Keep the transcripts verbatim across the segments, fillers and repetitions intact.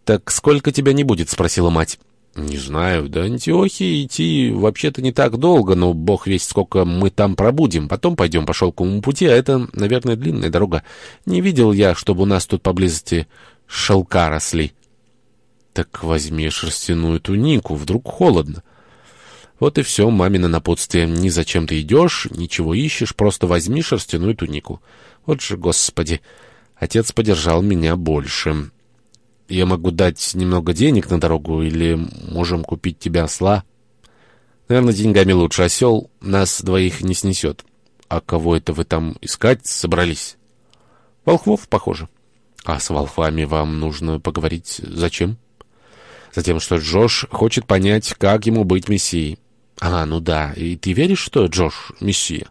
«Так сколько тебя не будет?» — спросила мать. «Не знаю. До Антиохии идти вообще-то не так долго, но бог весть, сколько мы там пробудем. Потом пойдем по шелковому пути, а это, наверное, длинная дорога. Не видел я, чтобы у нас тут поблизости шелка росли». «Так возьми шерстяную тунику, вдруг холодно». Вот и все, мамино напутствие. Ни зачем ты идешь, ничего ищешь, просто возьми шерстяную тунику. Вот же, Господи, отец поддержал меня больше. Я могу дать немного денег на дорогу, или можем купить тебе осла. Наверное, деньгами лучше. Осел нас двоих не снесет. А кого это вы там искать собрались? Волхвов, похоже. А с волхвами вам нужно поговорить зачем? Затем, что Джош хочет понять, как ему быть мессией. А, ну да. И ты веришь, что Джош мессия?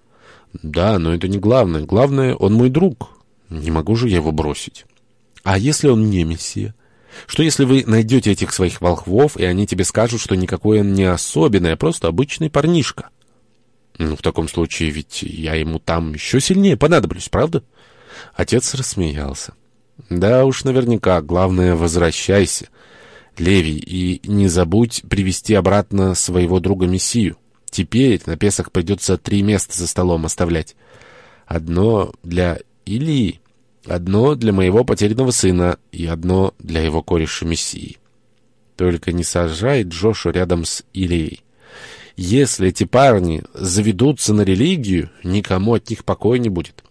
Да, но это не главное. Главное, он мой друг. Не могу же я его бросить. А если он не мессия? Что если вы найдете этих своих волхвов, и они тебе скажут, что никакой он не особенный, а просто обычный парнишка? Ну, в таком случае ведь я ему там еще сильнее понадоблюсь, правда? Отец рассмеялся. Да уж, наверняка. Главное, возвращайся, Левий, и не забудь привести обратно своего друга Мессию. Теперь на Песах придется три места за столом оставлять. Одно для Илии, одно для моего потерянного сына и одно для его кореша Мессии. Только не сажай Джошу рядом с Илией. Если эти парни заведутся на религию, никому от них покоя не будет.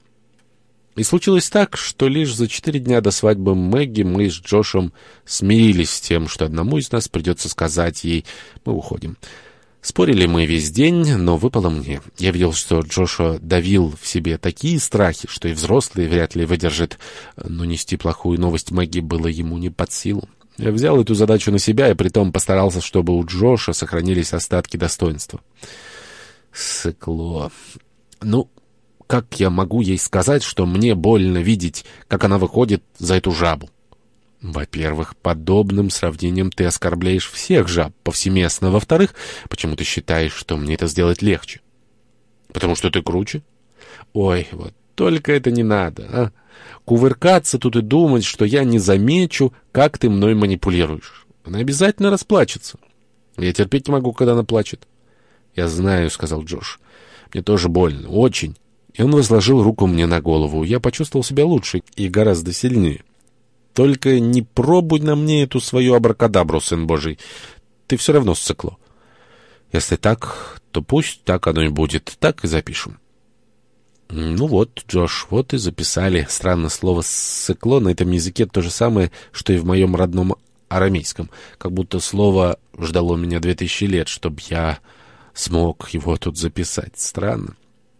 И случилось так, что лишь за четыре дня до свадьбы Мэгги мы с Джошем смирились с тем, что одному из нас придется сказать ей «мы уходим». Спорили мы весь день, но выпало мне. Я видел, что Джоша давил в себе такие страхи, что и взрослый вряд ли выдержит, но нести плохую новость Мэгги было ему не под силу. Я взял эту задачу на себя и притом постарался, чтобы у Джоша сохранились остатки достоинства. Сыкло. Ну, как я могу ей сказать, что мне больно видеть, как она выходит за эту жабу? Во-первых, подобным сравнением ты оскорбляешь всех жаб повсеместно. Во-вторых, почему ты считаешь, что мне это сделать легче? Потому что ты круче? Ой, вот только это не надо, а? Кувыркаться тут и думать, что я не замечу, как ты мной манипулируешь. Она обязательно расплачется. Я терпеть не могу, когда она плачет. Я знаю, — сказал Джош. Мне тоже больно, очень. И он возложил руку мне на голову. Я почувствовал себя лучше и гораздо сильнее. Только не пробуй на мне эту свою абракадабру, сын Божий. Ты все равно ссыкло. Если так, то пусть так оно и будет. Так и запишем. Ну вот, Джош, вот и записали. Странное слово «ссыкло» на этом языке то же самое, что и в моем родном арамейском. Как будто слово ждало меня две тысячи лет, чтобы я смог его тут записать. Странно.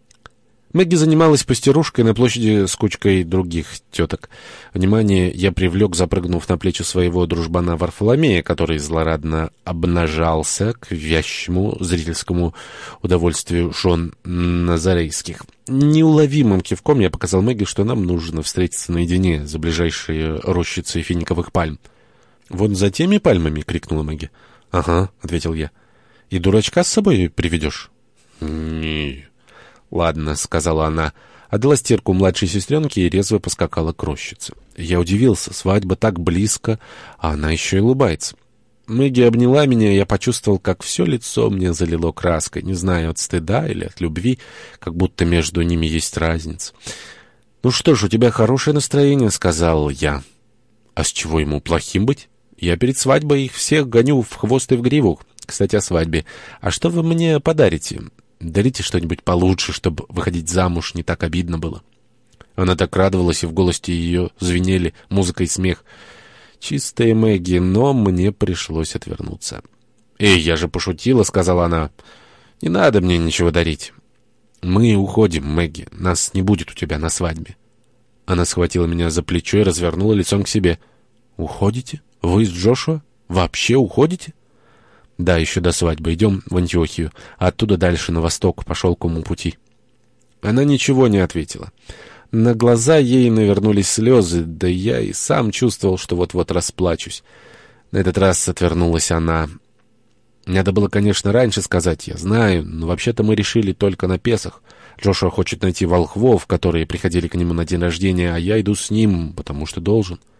Мэгги занималась пастерушкой на площади с кучкой других теток. Внимание я привлек, запрыгнув на плечи своего дружбана Варфоломея, который злорадно обнажался к вящему зрительскому удовольствию жен назарейских. Неуловимым кивком я показал Мэгги, что нам нужно встретиться наедине за ближайшей рощицей финиковых пальм. «Вон за теми пальмами?» — крикнула Мэгги. «Ага», — ответил я. «И дурачка с собой приведешь?» «Не». «Ладно», — сказала она, отдала стирку младшей сестренке и резво поскакала к рощице. Я удивился, свадьба так близко, а она еще и улыбается. Мэгги обняла меня, и я почувствовал, как все лицо мне залило краской, не знаю, от стыда или от любви, как будто между ними есть разница. «Ну что ж, у тебя хорошее настроение», — сказал я. «А с чего ему плохим быть? Я перед свадьбой их всех гоню в хвост и в гриву. Кстати, о свадьбе. А что вы мне подарите? Дарите что-нибудь получше, чтобы выходить замуж не так обидно было». Она так радовалась, и в голосе ее звенели музыка и смех. Чистая Мэгги, но мне пришлось отвернуться. «Эй, я же пошутила», — сказала она. «Не надо мне ничего дарить». «Мы уходим, Мэгги. Нас не будет у тебя на свадьбе». Она схватила меня за плечо и развернула лицом к себе. «Уходите? Вы с Джошуа? Вообще уходите?» «Да, еще до свадьбы. Идем в Антиохию, а оттуда дальше на восток, по шелковому пути». Она ничего не ответила. На глаза ей навернулись слезы, да я и сам чувствовал, что вот-вот расплачусь. На этот раз отвернулась она. Надо было, конечно, раньше сказать, я знаю, но вообще-то мы решили только на Песах. Джошуа хочет найти волхвов, которые приходили к нему на день рождения, а я иду с ним, потому что должен.